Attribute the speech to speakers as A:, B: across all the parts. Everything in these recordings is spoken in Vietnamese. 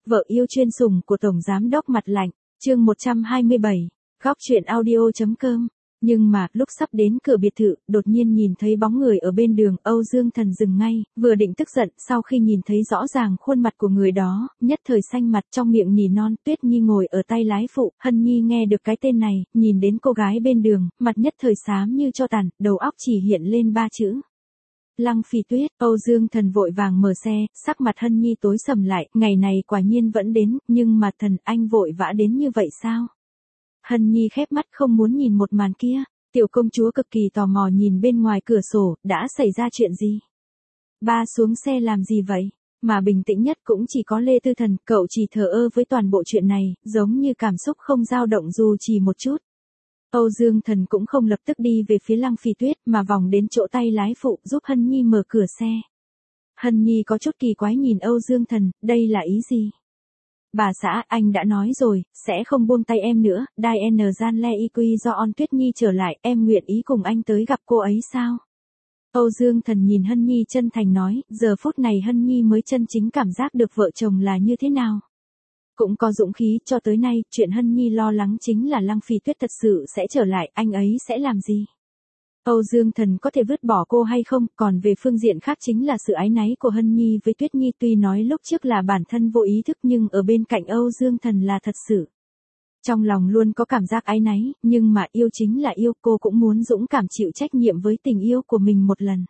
A: Vợ yêu chuyên sủng của Tổng Giám đốc Mặt Lạnh, chương 127, góc truyện audio.com. Nhưng mà, lúc sắp đến cửa biệt thự, đột nhiên nhìn thấy bóng người ở bên đường, Âu Dương Thần dừng ngay, vừa định tức giận, sau khi nhìn thấy rõ ràng khuôn mặt của người đó, nhất thời xanh mặt, trong miệng nỉ non. Tuyết Nhi ngồi ở tay lái phụ. Hân Nhi nghe được cái tên này, nhìn đến cô gái bên đường, mặt nhất thời xám như tro tàn, đầu óc chỉ hiện lên 3 chữ. Lăng Phi Tuyết. Âu Dương Thần vội vàng mở xe, sắc mặt Hân Nhi tối sầm lại, ngày này quả nhiên vẫn đến, nhưng mà thần, anh vội vã đến như vậy sao? Hân Nhi khép mắt không muốn nhìn một màn kia. Tiểu công chúa cực kỳ tò mò nhìn bên ngoài cửa sổ, đã xảy ra chuyện gì? Ba xuống xe làm gì vậy? Mà bình tĩnh nhất cũng chỉ có Lê Tư Thần, cậu chỉ thờ ơ với toàn bộ chuyện này, giống như cảm xúc không dao động dù chỉ một chút. Âu Dương Thần cũng không lập tức đi về phía Lăng Phi Tuyết, mà vòng đến chỗ tay lái phụ, giúp Hân Nhi mở cửa xe. Hân Nhi có chút kỳ quái nhìn Âu Dương Thần, đây là ý gì? Bà xã, anh đã nói rồi, sẽ không buông tay em nữa. Diane Gian Le Iqui do On Tuyết Nhi trở lại, em nguyện ý cùng anh tới gặp cô ấy sao? Âu Dương Thần nhìn Hân Nhi chân thành nói, giờ phút này Hân Nhi mới chân chính cảm giác được vợ chồng là như thế nào. Cũng có dũng khí. Cho tới nay, chuyện Hân Nhi lo lắng chính là Lăng Phi Tuyết thật sự sẽ trở lại, anh ấy sẽ làm gì? Âu Dương Thần có thể vứt bỏ cô hay không, còn về phương diện khác chính là sự áy náy của Hân Nhi với Tuyết Nhi, tuy nói lúc trước là bản thân vô ý thức nhưng ở bên cạnh Âu Dương Thần là thật sự. Trong lòng luôn có cảm giác áy náy, nhưng mà yêu chính là yêu, cô cũng muốn dũng cảm chịu trách nhiệm với tình yêu của mình một lần.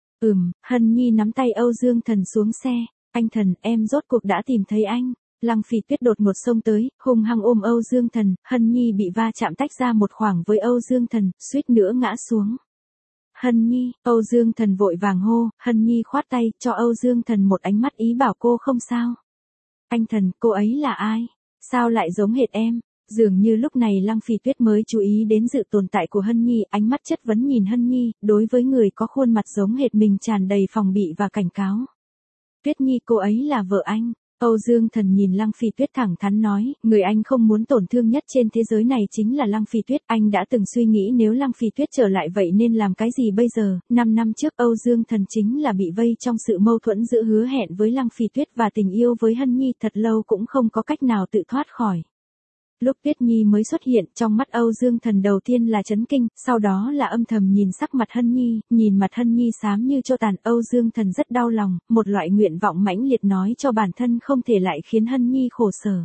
A: Hân Nhi nắm tay Âu Dương Thần xuống xe, anh Thần, em rốt cuộc đã tìm thấy anh. Lăng Phi Tuyết đột ngột xông tới, hung hăng ôm Âu Dương Thần, Hân Nhi bị va chạm tách ra một khoảng với Âu Dương Thần, suýt nữa ngã xuống. Hân Nhi. Âu Dương Thần vội vàng hô. Hân Nhi khoát tay, cho Âu Dương Thần một ánh mắt ý bảo cô không sao. Anh Thần, cô ấy là ai? Sao lại giống hệt em? Dường như lúc này Lăng Phi Tuyết mới chú ý đến sự tồn tại của Hân Nhi, ánh mắt chất vấn nhìn Hân Nhi, đối với người có khuôn mặt giống hệt mình tràn đầy phòng bị và cảnh cáo. Tuyết Nhi, cô ấy là vợ anh. Âu Dương Thần nhìn Lăng Phi Tuyết thẳng thắn nói, người anh không muốn tổn thương nhất trên thế giới này chính là Lăng Phi Tuyết. Anh đã từng suy nghĩ nếu Lăng Phi Tuyết trở lại vậy nên làm cái gì bây giờ. 5 năm trước Âu Dương Thần chính là bị vây trong sự mâu thuẫn giữa hứa hẹn với Lăng Phi Tuyết và tình yêu với Hân Nhi, thật lâu cũng không có cách nào tự thoát khỏi. Lúc Tuyết Nhi mới xuất hiện, trong mắt Âu Dương Thần đầu tiên là chấn kinh, sau đó là âm thầm nhìn sắc mặt Hân Nhi, nhìn mặt Hân Nhi xám như tro tàn, Âu Dương Thần rất đau lòng, một loại nguyện vọng mãnh liệt nói cho bản thân không thể lại khiến Hân Nhi khổ sở.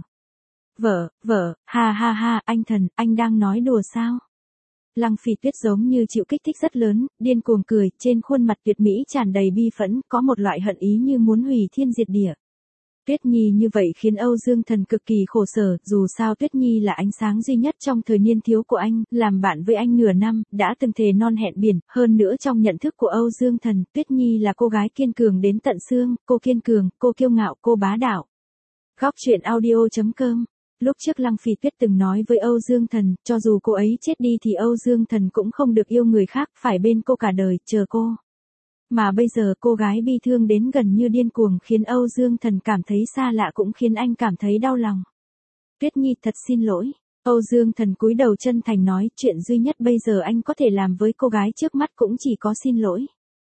A: Vợ, ha ha ha, anh Thần, anh đang nói đùa sao? Lăng Phi Tuyết giống như chịu kích thích rất lớn, điên cuồng cười, trên khuôn mặt tuyệt mỹ tràn đầy bi phẫn, có một loại hận ý như muốn hủy thiên diệt địa. Tuyết Nhi như vậy khiến Âu Dương Thần cực kỳ khổ sở, dù sao Tuyết Nhi là ánh sáng duy nhất trong thời niên thiếu của anh, làm bạn với anh nửa năm, đã từng thề non hẹn biển, hơn nữa trong nhận thức của Âu Dương Thần, Tuyết Nhi là cô gái kiên cường đến tận xương, cô kiên cường, cô kiêu ngạo, cô bá đạo. Góc truyện audio.com. Lúc trước Lăng Phi Tuyết từng nói với Âu Dương Thần, cho dù cô ấy chết đi thì Âu Dương Thần cũng không được yêu người khác, phải bên cô cả đời, chờ cô. Mà bây giờ cô gái bi thương đến gần như điên cuồng khiến Âu Dương Thần cảm thấy xa lạ cũng khiến anh cảm thấy đau lòng. Tuyết Nhi thật xin lỗi. Âu Dương Thần cúi đầu chân thành nói, chuyện duy nhất bây giờ anh có thể làm với cô gái trước mắt cũng chỉ có xin lỗi.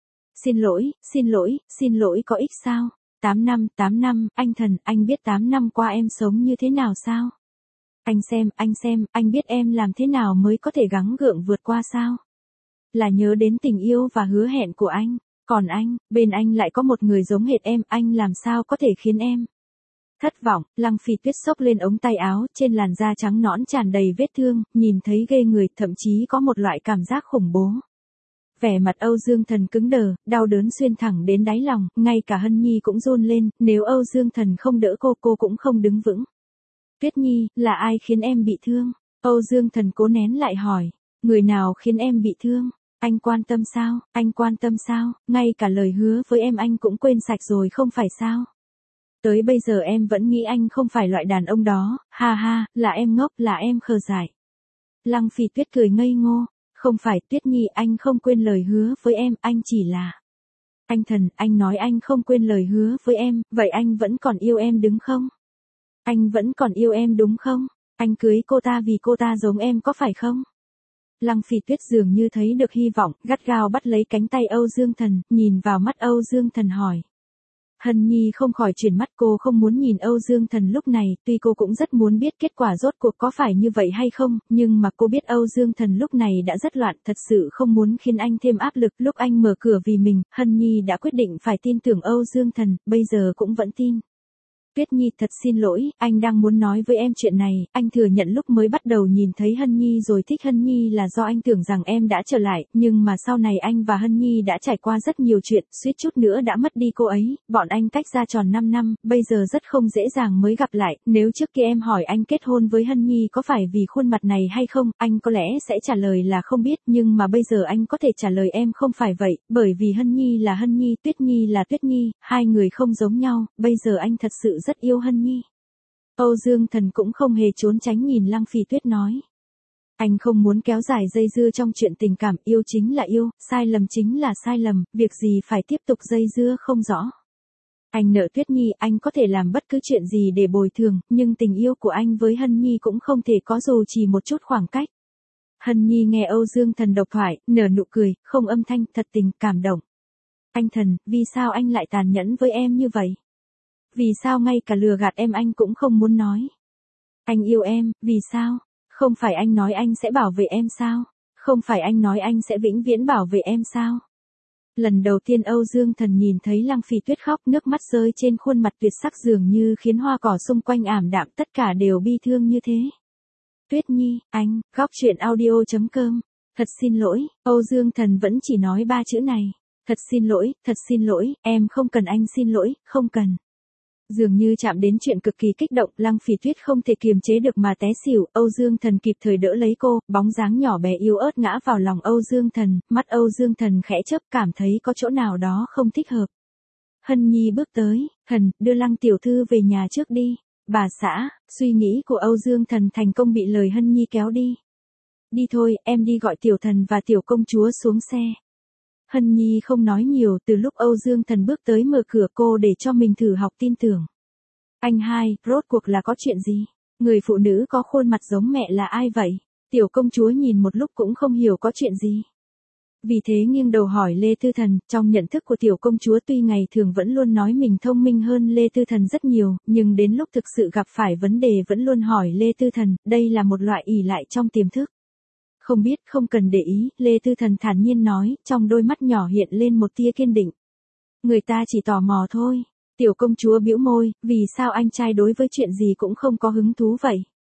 A: Xin lỗi có ích sao? 8 năm, anh Thần, anh biết 8 năm qua em sống như thế nào sao? Anh xem, anh biết em làm thế nào mới có thể gắng gượng vượt qua sao? Là nhớ đến tình yêu và hứa hẹn của anh. Còn anh, bên anh lại có một người giống hệt em, anh làm sao có thể khiến em thất vọng. Lăng Phi Tuyết xốc lên ống tay áo, trên làn da trắng nõn tràn đầy vết thương, nhìn thấy ghê người, thậm chí có một loại cảm giác khủng bố. Vẻ mặt Âu Dương Thần cứng đờ, đau đớn xuyên thẳng đến đáy lòng, ngay cả Hân Nhi cũng run lên, nếu Âu Dương Thần không đỡ cô cũng không đứng vững. Tuyết Nhi, là ai khiến em bị thương? Âu Dương Thần cố nén lại hỏi, người nào khiến em bị thương? Anh quan tâm sao, ngay cả lời hứa với em anh cũng quên sạch rồi không phải sao? Tới bây giờ em vẫn nghĩ anh không phải loại đàn ông đó, ha ha, là em ngốc, là em khờ dại. Lăng Phi Tuyết cười ngây ngô, không phải Tuyết Nhi, anh không quên lời hứa với em, anh chỉ là... Anh Thần, anh nói anh không quên lời hứa với em, vậy anh vẫn còn yêu em đúng không? Anh vẫn còn yêu em đúng không? Anh cưới cô ta vì cô ta giống em có phải không? Lăng Phi Tuyết dường như thấy được hy vọng, gắt gao bắt lấy cánh tay Âu Dương Thần, nhìn vào mắt Âu Dương Thần hỏi. Hân Nhi không khỏi chuyển mắt, cô không muốn nhìn Âu Dương Thần lúc này, tuy cô cũng rất muốn biết kết quả rốt cuộc có phải như vậy hay không, nhưng mà cô biết Âu Dương Thần lúc này đã rất loạn, thật sự không muốn khiến anh thêm áp lực. Lúc anh mở cửa vì mình, Hân Nhi đã quyết định phải tin tưởng Âu Dương Thần, bây giờ cũng vẫn tin. Tuyết Nhi, thật xin lỗi, anh đang muốn nói với em chuyện này. Anh thừa nhận lúc mới bắt đầu nhìn thấy Hân Nhi rồi thích Hân Nhi là do anh tưởng rằng em đã trở lại, nhưng mà sau này anh và Hân Nhi đã trải qua rất nhiều chuyện, suýt chút nữa đã mất đi cô ấy, bọn anh cách ra tròn 5 năm, bây giờ rất không dễ dàng mới gặp lại. Nếu trước kia em hỏi anh kết hôn với Hân Nhi có phải vì khuôn mặt này hay không, anh có lẽ sẽ trả lời là không biết, nhưng mà bây giờ anh có thể trả lời em không phải vậy, bởi vì Hân Nhi là Hân Nhi, Tuyết Nhi là Tuyết Nhi, hai người không giống nhau, bây giờ anh thật sự rất yêu Hân Nhi. Âu Dương Thần cũng không hề trốn tránh nhìn Lăng Phỉ Tuyết nói. Anh không muốn kéo dài dây dưa trong chuyện tình cảm, yêu chính là yêu, sai lầm chính là sai lầm, việc gì phải tiếp tục dây dưa không rõ. Anh nợ Tuyết Nhi, anh có thể làm bất cứ chuyện gì để bồi thường, nhưng tình yêu của anh với Hân Nhi cũng không thể có dù chỉ một chút khoảng cách. Hân Nhi nghe Âu Dương Thần độc thoại, nở nụ cười, không âm thanh, thật tình, cảm động. Anh Thần, vì sao anh lại tàn nhẫn với em như vậy? Vì sao ngay cả lừa gạt em anh cũng không muốn nói? Anh yêu em, vì sao? Không phải anh nói anh sẽ bảo vệ em sao? Không phải anh nói anh sẽ vĩnh viễn bảo vệ em sao? Lần đầu tiên Âu Dương Thần nhìn thấy Lăng Phỉ Tuyết khóc, nước mắt rơi trên khuôn mặt tuyệt sắc dường như khiến hoa cỏ xung quanh ảm đạm, tất cả đều bi thương như thế. Tuyết Nhi, anh, góc truyện audio.com. Thật xin lỗi, Âu Dương Thần vẫn chỉ nói 3 chữ này. Thật xin lỗi, em không cần anh xin lỗi, không cần. Dường như chạm đến chuyện cực kỳ kích động, Lăng Phỉ Tuyết không thể kiềm chế được mà té xỉu, Âu Dương Thần kịp thời đỡ lấy cô, bóng dáng nhỏ bé yếu ớt ngã vào lòng Âu Dương Thần, mắt Âu Dương Thần khẽ chớp, cảm thấy có chỗ nào đó không thích hợp. Hân Nhi bước tới, Thần, đưa Lăng tiểu thư về nhà trước đi. Bà xã, suy nghĩ của Âu Dương Thần thành công bị lời Hân Nhi kéo đi. Đi thôi, em đi gọi tiểu thần và tiểu công chúa xuống xe. Hân Nhi không nói nhiều, từ lúc Âu Dương Thần bước tới mở cửa cô để cho mình thử học tin tưởng. Anh hai, rốt cuộc là có chuyện gì? Người phụ nữ có khuôn mặt giống mẹ là ai vậy? Tiểu công chúa nhìn một lúc cũng không hiểu có chuyện gì. Vì thế nghiêng đầu hỏi Lê Tư Thần, trong nhận thức của tiểu công chúa tuy ngày thường vẫn luôn nói mình thông minh hơn Lê Tư Thần rất nhiều, nhưng đến lúc thực sự gặp phải vấn đề vẫn luôn hỏi Lê Tư Thần, đây là một loại ỷ lại trong tiềm thức. Không biết, không cần để ý, Lê Tư Thần thản nhiên nói, trong đôi mắt nhỏ hiện lên một tia kiên định. Người ta chỉ tò mò thôi. Tiểu công chúa bĩu môi, vì sao anh trai đối với chuyện gì cũng không có hứng thú vậy?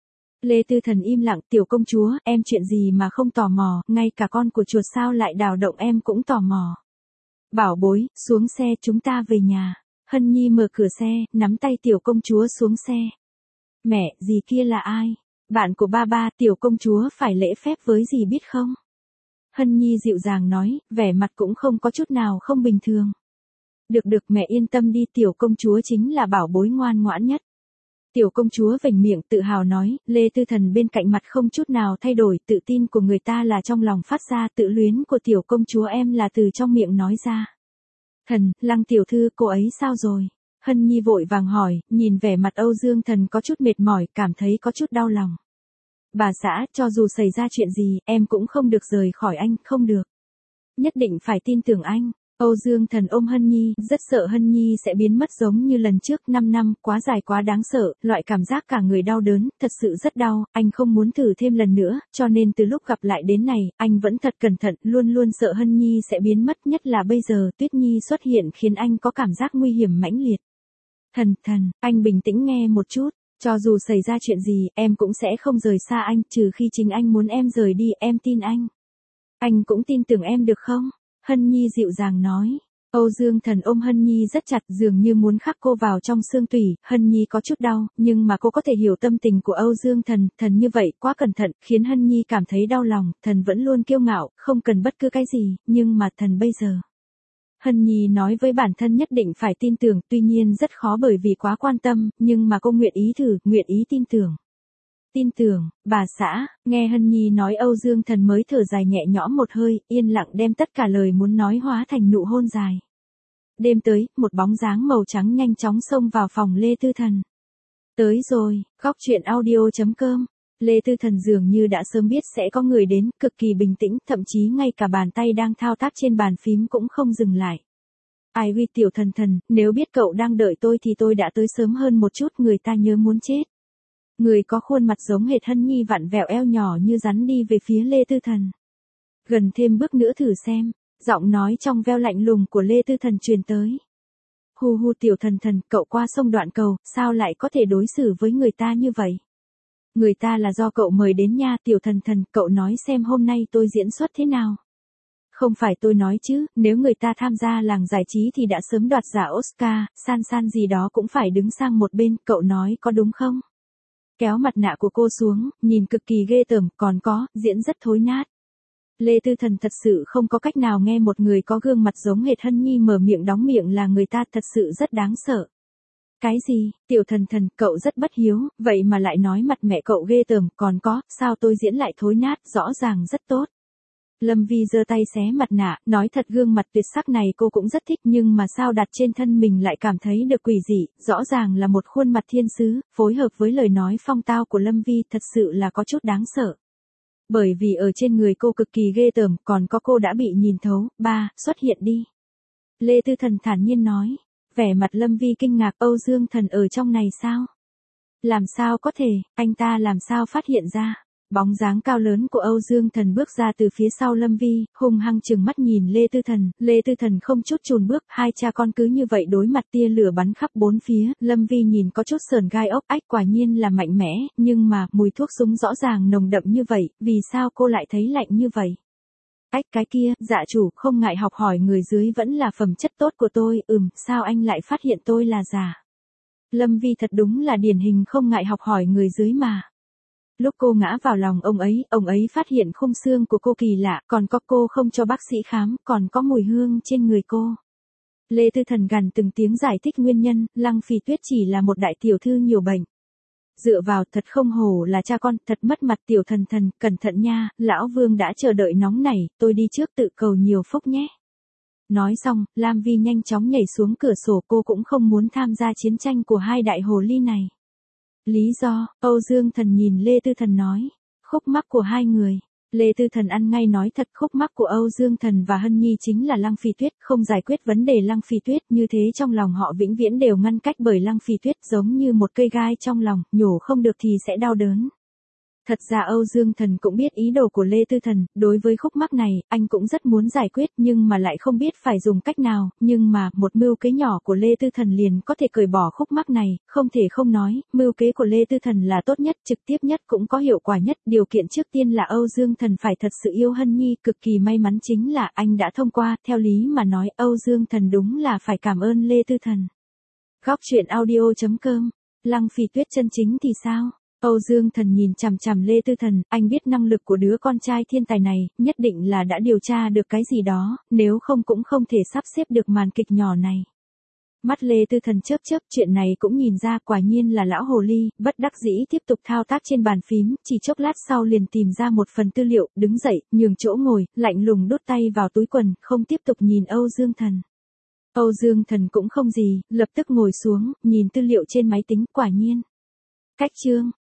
A: Lê Tư Thần im lặng, tiểu công chúa, em chuyện gì mà không tò mò, ngay cả con của chuột sao lại đào động em cũng tò mò. Bảo bối, xuống xe chúng ta về nhà. Hân Nhi mở cửa xe, nắm tay tiểu công chúa xuống xe. Mẹ, dì kia là ai? Bạn của ba, tiểu công chúa phải lễ phép với dì biết không? Hân Nhi dịu dàng nói, vẻ mặt cũng không có chút nào không bình thường. Được mẹ yên tâm đi, tiểu công chúa chính là bảo bối ngoan ngoãn nhất. Tiểu công chúa vểnh miệng tự hào nói, Lê Tư Thần bên cạnh mặt không chút nào thay đổi, tự tin của người ta là trong lòng phát ra, tự luyến của tiểu công chúa em là từ trong miệng nói ra. Thần, Lăng tiểu thư, cô ấy sao rồi? Hân Nhi vội vàng hỏi, nhìn vẻ mặt Âu Dương Thần có chút mệt mỏi, cảm thấy có chút đau lòng. Bà xã, cho dù xảy ra chuyện gì, em cũng không được rời khỏi anh, không được. Nhất định phải tin tưởng anh. Âu Dương Thần ôm Hân Nhi, rất sợ Hân Nhi sẽ biến mất giống như lần trước, 5 năm, quá dài quá đáng sợ, loại cảm giác cả người đau đớn, thật sự rất đau, anh không muốn thử thêm lần nữa, cho nên từ lúc gặp lại đến này, anh vẫn thật cẩn thận, luôn luôn sợ Hân Nhi sẽ biến mất, nhất là bây giờ, Tuyết Nhi xuất hiện khiến anh có cảm giác nguy hiểm mãnh liệt. Thần, anh bình tĩnh nghe một chút, cho dù xảy ra chuyện gì, em cũng sẽ không rời xa anh, trừ khi chính anh muốn em rời đi, em tin anh. Anh cũng tin tưởng em được không? Hân Nhi dịu dàng nói. Âu Dương Thần ôm Hân Nhi rất chặt, dường như muốn khắc cô vào trong xương tủy, Hân Nhi có chút đau, nhưng mà cô có thể hiểu tâm tình của Âu Dương Thần, thần như vậy, quá cẩn thận, khiến Hân Nhi cảm thấy đau lòng, thần vẫn luôn kiêu ngạo, không cần bất cứ cái gì, nhưng mà thần bây giờ. Hân Nhi nói với bản thân nhất định phải tin tưởng, tuy nhiên rất khó bởi vì quá quan tâm, nhưng mà cô nguyện ý thử, nguyện ý tin tưởng. Tin tưởng, bà xã, nghe Hân Nhi nói Âu Dương Thần mới thở dài nhẹ nhõm một hơi, yên lặng đem tất cả lời muốn nói hóa thành nụ hôn dài. Đêm tới, một bóng dáng màu trắng nhanh chóng xông vào phòng Lê Tư Thần. Tới rồi, góc truyện audio.com. Lê Tư Thần dường như đã sớm biết sẽ có người đến, cực kỳ bình tĩnh, thậm chí ngay cả bàn tay đang thao tác trên bàn phím cũng không dừng lại. Ai huy tiểu thần thần, nếu biết cậu đang đợi tôi thì tôi đã tới sớm hơn một chút, người ta nhớ muốn chết. Người có khuôn mặt giống hệt Hân Nhi vặn vẹo eo nhỏ như rắn đi về phía Lê Tư Thần. Gần thêm bước nữa thử xem, giọng nói trong veo lạnh lùng của Lê Tư Thần truyền tới. Hu hu tiểu thần thần, cậu qua sông đoạn cầu, sao lại có thể đối xử với người ta như vậy? Người ta là do cậu mời đến nha, tiểu thần thần, cậu nói xem hôm nay tôi diễn xuất thế nào. Không phải tôi nói chứ, nếu người ta tham gia làng giải trí thì đã sớm đoạt giải Oscar, san san gì đó cũng phải đứng sang một bên, cậu nói có đúng không? Kéo mặt nạ của cô xuống, nhìn cực kỳ ghê tởm, còn có, diễn rất thối nát. Lê Tư Thần thật sự không có cách nào nghe một người có gương mặt giống hệt Hân Nhi mở miệng đóng miệng là người ta, thật sự rất đáng sợ. Cái gì, tiểu thần thần, cậu rất bất hiếu, vậy mà lại nói mặt mẹ cậu ghê tởm, còn có, sao tôi diễn lại thối nát, rõ ràng rất tốt. Lâm Vi giơ tay xé mặt nạ, nói thật gương mặt tuyệt sắc này cô cũng rất thích nhưng mà sao đặt trên thân mình lại cảm thấy được quỷ dị, rõ ràng là một khuôn mặt thiên sứ, phối hợp với lời nói phong tao của Lâm Vi thật sự là có chút đáng sợ. Bởi vì ở trên người cô cực kỳ ghê tởm, còn có cô đã bị nhìn thấu, ba, xuất hiện đi. Lê Tư Thần thản nhiên nói, vẻ mặt Lâm Vi kinh ngạc, Âu Dương Thần ở trong này sao? Làm sao có thể, anh ta làm sao phát hiện ra? Bóng dáng cao lớn của Âu Dương Thần bước ra từ phía sau Lâm Vi, hung hăng trừng mắt nhìn Lê Tư Thần không chút chùn bước, hai cha con cứ như vậy đối mặt, tia lửa bắn khắp bốn phía, Lâm Vi nhìn có chút sờn gai ốc ách, quả nhiên là mạnh mẽ, nhưng mà, mùi thuốc súng rõ ràng nồng đậm như vậy, vì sao cô lại thấy lạnh như vậy? Ách cái kia, dạ chủ, không ngại học hỏi người dưới vẫn là phẩm chất tốt của tôi, sao anh lại phát hiện tôi là giả? Lâm Vi thật đúng là điển hình không ngại học hỏi người dưới mà. Lúc cô ngã vào lòng ông ấy phát hiện khung xương của cô kỳ lạ, còn có cô không cho bác sĩ khám, còn có mùi hương trên người cô. Lê Tư Thần gằn từng tiếng giải thích nguyên nhân, Lăng Phỉ Tuyết chỉ là một đại tiểu thư nhiều bệnh. Dựa vào thật không hổ là cha con, thật mất mặt tiểu thần thần, cẩn thận nha, lão Vương đã chờ đợi nóng nảy, tôi đi trước tự cầu nhiều phúc nhé. Nói xong, Lam Vi nhanh chóng nhảy xuống cửa sổ, cô cũng không muốn tham gia chiến tranh của hai đại hồ ly này. Lý do, Âu Dương Thần nhìn Lê Tư Thần nói, khúc mắc của hai người. Lê Tư Thần ăn ngay nói thật, khúc mắc của Âu Dương Thần và Hân Nhi chính là Lăng Phỉ Tuyết, không giải quyết vấn đề Lăng Phỉ Tuyết, như thế trong lòng họ vĩnh viễn đều ngăn cách bởi Lăng Phỉ Tuyết, giống như một cây gai trong lòng, nhổ không được thì sẽ đau đớn. Thật ra Âu Dương Thần cũng biết ý đồ của Lê Tư Thần, đối với khúc mắc này, anh cũng rất muốn giải quyết nhưng mà lại không biết phải dùng cách nào, nhưng mà, một mưu kế nhỏ của Lê Tư Thần liền có thể cởi bỏ khúc mắc này, không thể không nói, mưu kế của Lê Tư Thần là tốt nhất, trực tiếp nhất cũng có hiệu quả nhất, điều kiện trước tiên là Âu Dương Thần phải thật sự yêu Hân Nhi, cực kỳ may mắn chính là anh đã thông qua, theo lý mà nói, Âu Dương Thần đúng là phải cảm ơn Lê Tư Thần. Góc truyện audio.com, Lăng Phỉ Tuyết chân chính thì sao? Âu Dương Thần nhìn chằm chằm Lê Tư Thần, anh biết năng lực của đứa con trai thiên tài này, nhất định là đã điều tra được cái gì đó, nếu không cũng không thể sắp xếp được màn kịch nhỏ này. Mắt Lê Tư Thần chớp chớp, chuyện này cũng nhìn ra, quả nhiên là lão hồ ly, bất đắc dĩ tiếp tục thao tác trên bàn phím, chỉ chốc lát sau liền tìm ra một phần tư liệu, đứng dậy, nhường chỗ ngồi, lạnh lùng đút tay vào túi quần, không tiếp tục nhìn Âu Dương Thần. Âu Dương Thần cũng không gì, lập tức ngồi xuống, nhìn tư liệu trên máy tính, quả nhiên. Cách chương